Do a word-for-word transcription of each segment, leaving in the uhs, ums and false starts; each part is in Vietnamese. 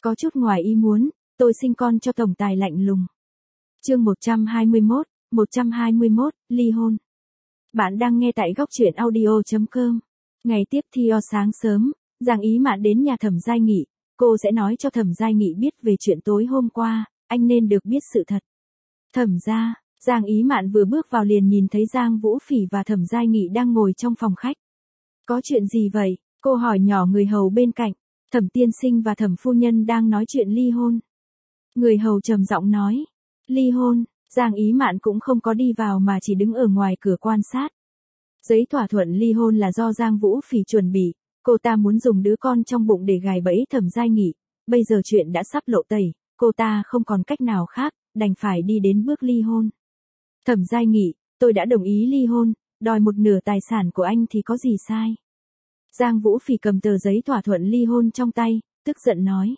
Có chút ngoài ý muốn, tôi sinh con cho tổng tài lạnh lùng. Chương một trăm hai mươi mốt, một trăm hai mươi mốt, ly hôn. Bạn đang nghe tại góc truyện audio chấm com. Ngày tiếp theo sáng sớm, Giang Ý Mạn đến nhà Thẩm Giai Nghị, cô sẽ nói cho Thẩm Giai Nghị biết về chuyện tối hôm qua, anh nên được biết sự thật. Thẩm gia, Giang Ý Mạn vừa bước vào liền nhìn thấy Giang Vũ Phỉ và Thẩm Giai Nghị đang ngồi trong phòng khách. Có chuyện gì vậy? Cô hỏi nhỏ người hầu bên cạnh. Thẩm tiên sinh và Thẩm phu nhân đang nói chuyện ly hôn. Người hầu trầm giọng nói. Ly hôn, Giang Ý Mạn cũng không có đi vào mà chỉ đứng ở ngoài cửa quan sát. Giấy thỏa thuận ly hôn là do Giang Vũ Phỉ chuẩn bị, cô ta muốn dùng đứa con trong bụng để gài bẫy Thẩm Giai Nghị, bây giờ chuyện đã sắp lộ tẩy, cô ta không còn cách nào khác, đành phải đi đến bước ly hôn. Thẩm Giai Nghị, tôi đã đồng ý ly hôn, đòi một nửa tài sản của anh thì có gì sai? Giang Vũ Phỉ cầm tờ giấy thỏa thuận ly hôn trong tay, tức giận nói.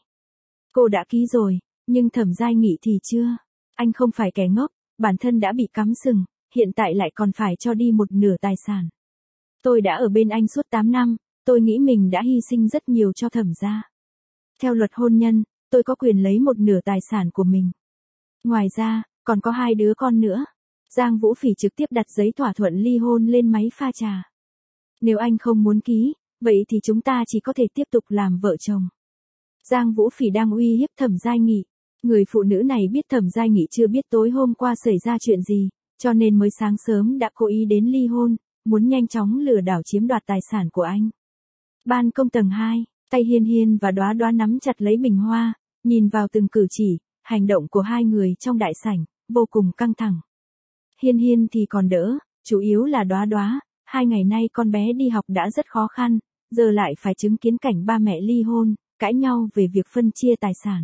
Cô đã ký rồi, nhưng Thẩm Giai Nghị thì chưa. Anh không phải kẻ ngốc, bản thân đã bị cắm sừng, hiện tại lại còn phải cho đi một nửa tài sản. Tôi đã ở bên anh suốt tám năm, tôi nghĩ mình đã hy sinh rất nhiều cho Thẩm gia. Theo luật hôn nhân, tôi có quyền lấy một nửa tài sản của mình. Ngoài ra, còn có hai đứa con nữa. Giang Vũ Phỉ trực tiếp đặt giấy thỏa thuận ly hôn lên máy pha trà. Nếu anh không muốn ký, vậy thì chúng ta chỉ có thể tiếp tục làm vợ chồng. Giang Vũ Phỉ đang uy hiếp Thẩm Giai Nghị. Người phụ nữ này biết Thẩm Giai Nghị chưa biết tối hôm qua xảy ra chuyện gì, cho nên mới sáng sớm đã cố ý đến ly hôn, muốn nhanh chóng lừa đảo chiếm đoạt tài sản của anh. Ban công tầng hai, tay Hiên Hiên và Đóa Đóa nắm chặt lấy bình hoa, nhìn vào từng cử chỉ, hành động của hai người trong đại sảnh, vô cùng căng thẳng. Hiên Hiên thì còn đỡ, chủ yếu là Đóa Đóa, hai ngày nay con bé đi học đã rất khó khăn, giờ lại phải chứng kiến cảnh ba mẹ ly hôn, cãi nhau về việc phân chia tài sản.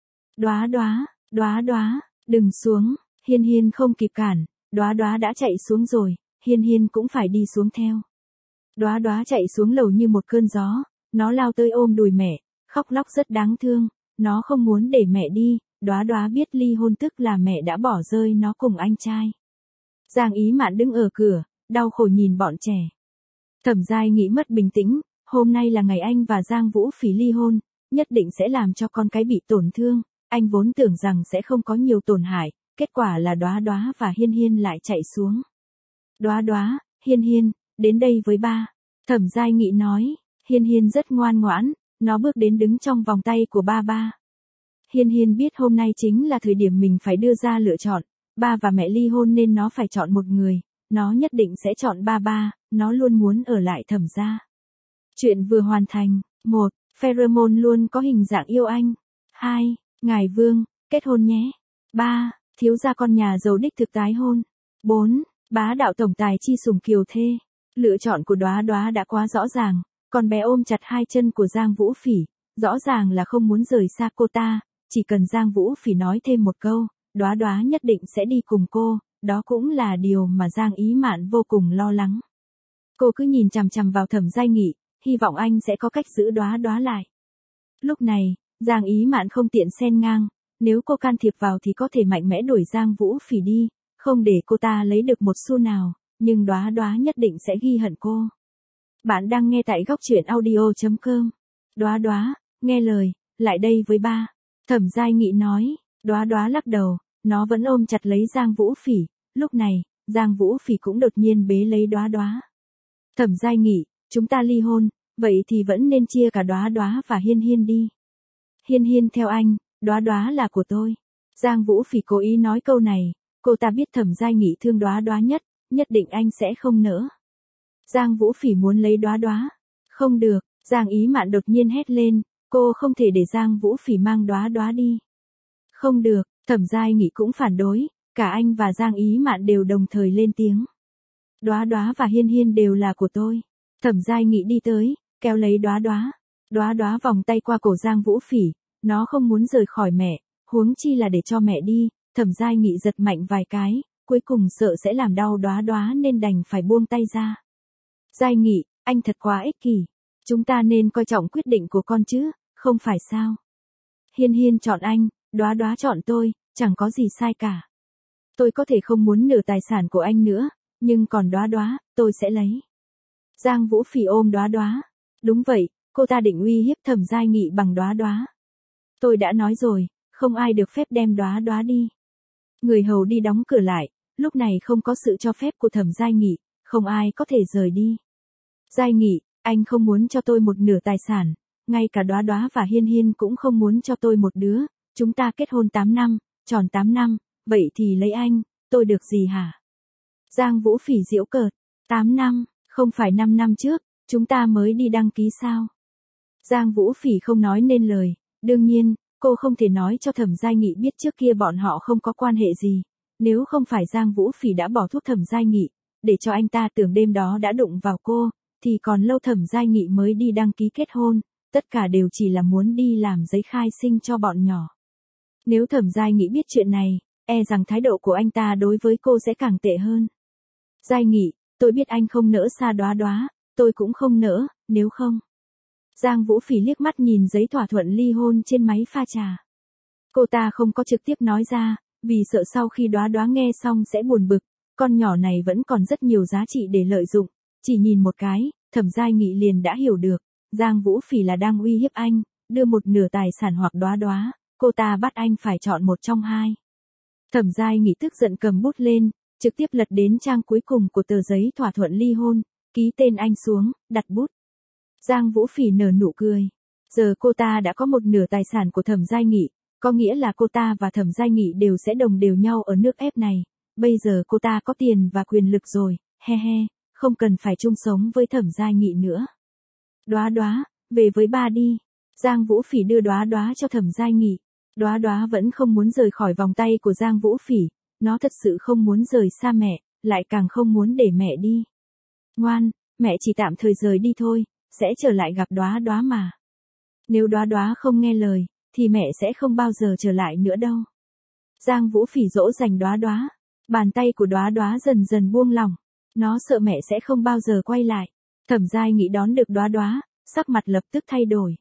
Đóa Đóa, Đóa Đóa, đừng xuống, Hiên Hiên không kịp cản, Đóa Đóa đã chạy xuống rồi, Hiên Hiên cũng phải đi xuống theo. Đóa Đóa chạy xuống lầu như một cơn gió, nó lao tới ôm đùi mẹ, khóc lóc rất đáng thương, nó không muốn để mẹ đi, Đóa Đóa biết ly hôn tức là mẹ đã bỏ rơi nó cùng anh trai. Giang Ý Mạn đứng ở cửa, đau khổ nhìn bọn trẻ. Thẩm Giai Nghị mất bình tĩnh, hôm nay là ngày anh và Giang Vũ Phỉ ly hôn, nhất định sẽ làm cho con cái bị tổn thương, anh vốn tưởng rằng sẽ không có nhiều tổn hại, kết quả là Đóa Đóa và Hiên Hiên lại chạy xuống. Đóa Đóa, Hiên Hiên, đến đây với ba. Thẩm Giai Nghị nói, Hiên Hiên rất ngoan ngoãn, nó bước đến đứng trong vòng tay của ba ba. Hiên Hiên biết hôm nay chính là thời điểm mình phải đưa ra lựa chọn, ba và mẹ ly hôn nên nó phải chọn một người, nó nhất định sẽ chọn ba ba, nó luôn muốn ở lại Thẩm gia. Chuyện vừa hoàn thành. một. Pheromone luôn có hình dạng yêu anh. hai. Ngài Vương, kết hôn nhé. ba. Thiếu gia con nhà giàu đích thực tái hôn. bốn. Bá đạo tổng tài chi sủng kiều thê. Lựa chọn của Đóa Đóa đã quá rõ ràng, con bé ôm chặt hai chân của Giang Vũ Phỉ, rõ ràng là không muốn rời xa cô ta, chỉ cần Giang Vũ Phỉ nói thêm một câu, Đóa Đóa nhất định sẽ đi cùng cô, đó cũng là điều mà Giang Ý Mạn vô cùng lo lắng. Cô cứ nhìn chằm chằm vào Thẩm Giai Nghị, hy vọng anh sẽ có cách giữ Đóa Đóa lại. Lúc này, Giang Ý Mạn không tiện xen ngang, nếu cô can thiệp vào thì có thể mạnh mẽ đuổi Giang Vũ Phỉ đi, không để cô ta lấy được một xu nào, nhưng Đóa Đóa nhất định sẽ ghi hận cô. Bạn đang nghe tại góc truyện audio chấm com. Đóa Đóa, nghe lời, lại đây với ba. Thẩm Giai Nghị nói. Đóa Đóa lắc đầu, nó vẫn ôm chặt lấy Giang Vũ Phỉ, lúc này, Giang Vũ Phỉ cũng đột nhiên bế lấy Đóa Đóa. Thẩm Giai Nghị, chúng ta ly hôn, vậy thì vẫn nên chia cả Đóa Đóa và Hiên Hiên đi. Hiên Hiên theo anh, Đóa Đóa là của tôi. Giang Vũ Phỉ cố ý nói câu này, cô ta biết Thẩm Giai Nghị thương Đóa Đóa nhất, nhất định anh sẽ không nỡ. Giang Vũ Phỉ muốn lấy Đóa Đóa. Không được, Giang Ý Mạn đột nhiên hét lên, cô không thể để Giang Vũ Phỉ mang Đóa Đóa đi. Không được, Thẩm Giai Nghị cũng phản đối, cả anh và Giang Ý Mạn đều đồng thời lên tiếng. Đóa Đóa và Hiên Hiên đều là của tôi. Thẩm Giai Nghị đi tới, kéo lấy Đóa Đóa. Đóa Đóa vòng tay qua cổ Giang Vũ Phỉ, nó không muốn rời khỏi mẹ, huống chi là để cho mẹ đi. Thẩm Giai Nghị giật mạnh vài cái, cuối cùng sợ sẽ làm đau Đóa Đóa nên đành phải buông tay ra. Giai Nghị, anh thật quá ích kỷ. Chúng ta nên coi trọng quyết định của con chứ, không phải sao? Hiên Hiên chọn anh, Đóa Đóa chọn tôi, chẳng có gì sai cả. Tôi có thể không muốn nửa tài sản của anh nữa, nhưng còn Đóa Đóa, tôi sẽ lấy. Giang Vũ Phỉ ôm Đóa Đóa. Đúng vậy, cô ta định uy hiếp Thẩm Giai Nghị bằng Đóa Đóa. Tôi đã nói rồi, không ai được phép đem Đóa Đóa đi. Người hầu đi đóng cửa lại, lúc này không có sự cho phép của Thẩm Giai Nghị, không ai có thể rời đi. Giai Nghị, anh không muốn cho tôi một nửa tài sản, ngay cả Đóa Đóa và Hiên Hiên cũng không muốn cho tôi một đứa, chúng ta kết hôn tám năm, tròn tám năm, vậy thì lấy anh, tôi được gì hả? Giang Vũ Phỉ giễu cợt, tám năm, không phải năm năm trước, chúng ta mới đi đăng ký sao? Giang Vũ Phỉ không nói nên lời, đương nhiên, cô không thể nói cho Thẩm Giai Nghị biết trước kia bọn họ không có quan hệ gì, nếu không phải Giang Vũ Phỉ đã bỏ thuốc Thẩm Giai Nghị, để cho anh ta tưởng đêm đó đã đụng vào cô, thì còn lâu Thẩm Giai Nghị mới đi đăng ký kết hôn, tất cả đều chỉ là muốn đi làm giấy khai sinh cho bọn nhỏ. Nếu Thẩm Giai Nghị biết chuyện này, e rằng thái độ của anh ta đối với cô sẽ càng tệ hơn. Giai Nghị, tôi biết anh không nỡ xa Đóa Đóa, tôi cũng không nỡ, nếu không. Giang Vũ Phỉ liếc mắt nhìn giấy thỏa thuận ly hôn trên máy pha trà. Cô ta không có trực tiếp nói ra, vì sợ sau khi Đóa Đóa nghe xong sẽ buồn bực, con nhỏ này vẫn còn rất nhiều giá trị để lợi dụng, chỉ nhìn một cái, Thẩm Giai Nghị liền đã hiểu được, Giang Vũ Phỉ là đang uy hiếp anh, đưa một nửa tài sản hoặc Đóa Đóa, cô ta bắt anh phải chọn một trong hai. Thẩm Giai Nghị tức giận cầm bút lên, trực tiếp lật đến trang cuối cùng của tờ giấy thỏa thuận ly hôn, ký tên anh xuống, đặt bút. Giang Vũ Phỉ nở nụ cười. Giờ cô ta đã có một nửa tài sản của Thẩm Giai Nghị, có nghĩa là cô ta và Thẩm Giai Nghị đều sẽ đồng đều nhau ở nước ép này. Bây giờ cô ta có tiền và quyền lực rồi, he he, không cần phải chung sống với Thẩm Giai Nghị nữa. Đóa Đóa, về với ba đi. Giang Vũ Phỉ đưa Đóa Đóa cho Thẩm Giai Nghị. Đóa Đóa vẫn không muốn rời khỏi vòng tay của Giang Vũ Phỉ, nó thật sự không muốn rời xa mẹ, lại càng không muốn để mẹ đi. Ngoan, mẹ chỉ tạm thời rời đi thôi, sẽ trở lại gặp Đóa Đóa mà. Nếu Đóa Đóa không nghe lời, thì mẹ sẽ không bao giờ trở lại nữa đâu. Giang Vũ Phỉ dỗ dành Đóa Đóa, bàn tay của Đóa Đóa dần dần buông lỏng, nó sợ mẹ sẽ không bao giờ quay lại. Thẩm Giai Nghị đón được Đóa Đóa, sắc mặt lập tức thay đổi.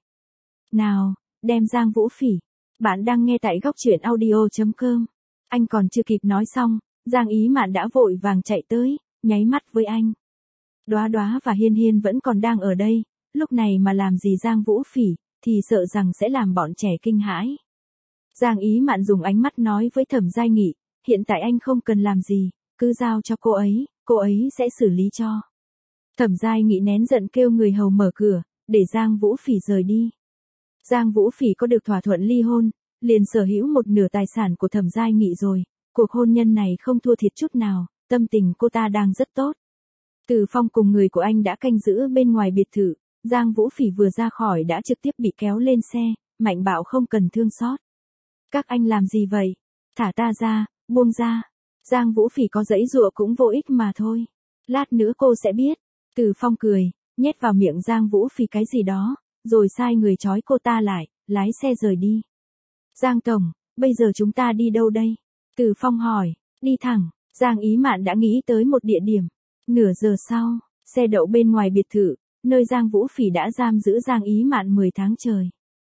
Nào, đem Giang Vũ Phỉ. Bạn đang nghe tại góc truyện audio chấm com. Anh còn chưa kịp nói xong, Giang Ý Mạn đã vội vàng chạy tới, nháy mắt với anh. Đóa Đóa và Hiên Hiên vẫn còn đang ở đây, lúc này mà làm gì Giang Vũ Phỉ, thì sợ rằng sẽ làm bọn trẻ kinh hãi. Giang Ý Mạn dùng ánh mắt nói với Thẩm Giai Nghị, hiện tại anh không cần làm gì, cứ giao cho cô ấy, cô ấy sẽ xử lý cho. Thẩm Giai Nghị nén giận kêu người hầu mở cửa, để Giang Vũ Phỉ rời đi. Giang Vũ Phỉ có được thỏa thuận ly hôn, liền sở hữu một nửa tài sản của Thẩm Giai Nghị rồi, cuộc hôn nhân này không thua thiệt chút nào, tâm tình cô ta đang rất tốt. Từ Phong cùng người của anh đã canh giữ bên ngoài biệt thự, Giang Vũ Phỉ vừa ra khỏi đã trực tiếp bị kéo lên xe, mạnh bạo không cần thương xót. Các anh làm gì vậy? Thả ta ra, buông ra. Giang Vũ Phỉ có giãy giụa cũng vô ích mà thôi. Lát nữa cô sẽ biết. Từ Phong cười, nhét vào miệng Giang Vũ Phỉ cái gì đó, rồi sai người trói cô ta lại, lái xe rời đi. Giang Tổng, bây giờ chúng ta đi đâu đây? Từ Phong hỏi, đi thẳng. Giang Ý Mạn đã nghĩ tới một địa điểm. Nửa giờ sau, xe đậu bên ngoài biệt thự, nơi Giang Vũ Phỉ đã giam giữ Giang Ý Mạn mười tháng trời.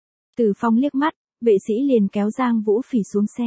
Từ Phong liếc mắt, vệ sĩ liền kéo Giang Vũ Phỉ xuống xe.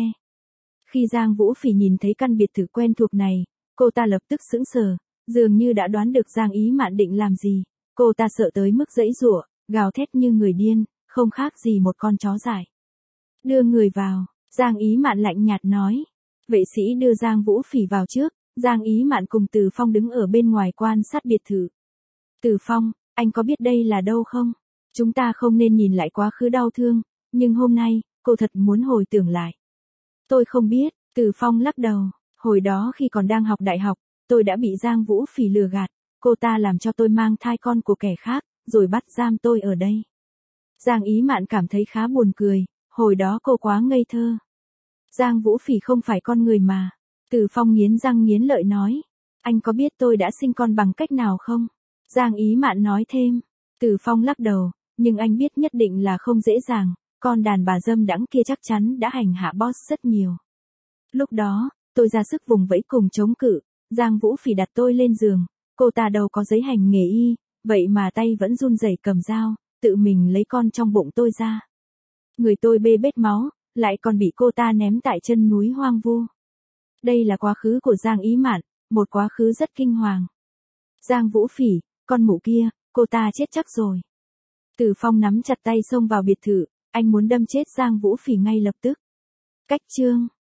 Khi Giang Vũ Phỉ nhìn thấy căn biệt thự quen thuộc này, cô ta lập tức sững sờ, dường như đã đoán được Giang Ý Mạn định làm gì. Cô ta sợ tới mức giãy giụa, gào thét như người điên, không khác gì một con chó dại. Đưa người vào, Giang Ý Mạn lạnh nhạt nói. Vệ sĩ đưa Giang Vũ Phỉ vào trước, Giang Ý Mạn cùng Từ Phong đứng ở bên ngoài quan sát biệt thự. Từ Phong, anh có biết đây là đâu không? Chúng ta không nên nhìn lại quá khứ đau thương, nhưng hôm nay, cô thật muốn hồi tưởng lại. Tôi không biết, Từ Phong lắc đầu, hồi đó khi còn đang học đại học, tôi đã bị Giang Vũ Phỉ lừa gạt, cô ta làm cho tôi mang thai con của kẻ khác, rồi bắt giam tôi ở đây. Giang Ý Mạn cảm thấy khá buồn cười, hồi đó cô quá ngây thơ. Giang Vũ Phỉ không phải con người mà. Từ Phong nghiến răng nghiến lợi nói. Anh có biết tôi đã sinh con bằng cách nào không? Giang Ý Mạn nói thêm. Từ Phong lắc đầu, nhưng anh biết nhất định là không dễ dàng, con đàn bà dâm đãng kia chắc chắn đã hành hạ boss rất nhiều. Lúc đó, tôi ra sức vùng vẫy cùng chống cự, Giang Vũ Phỉ đặt tôi lên giường, cô ta đâu có giấy hành nghề y, vậy mà tay vẫn run rẩy cầm dao, tự mình lấy con trong bụng tôi ra. Người tôi bê bết máu, lại còn bị cô ta ném tại chân núi hoang vu. Đây là quá khứ của Giang Ý Mạn, một quá khứ rất kinh hoàng. Giang Vũ Phỉ, con mụ kia, cô ta chết chắc rồi. Từ Phong nắm chặt tay xông vào biệt thự, Anh muốn đâm chết Giang Vũ Phỉ ngay lập tức. Cách chương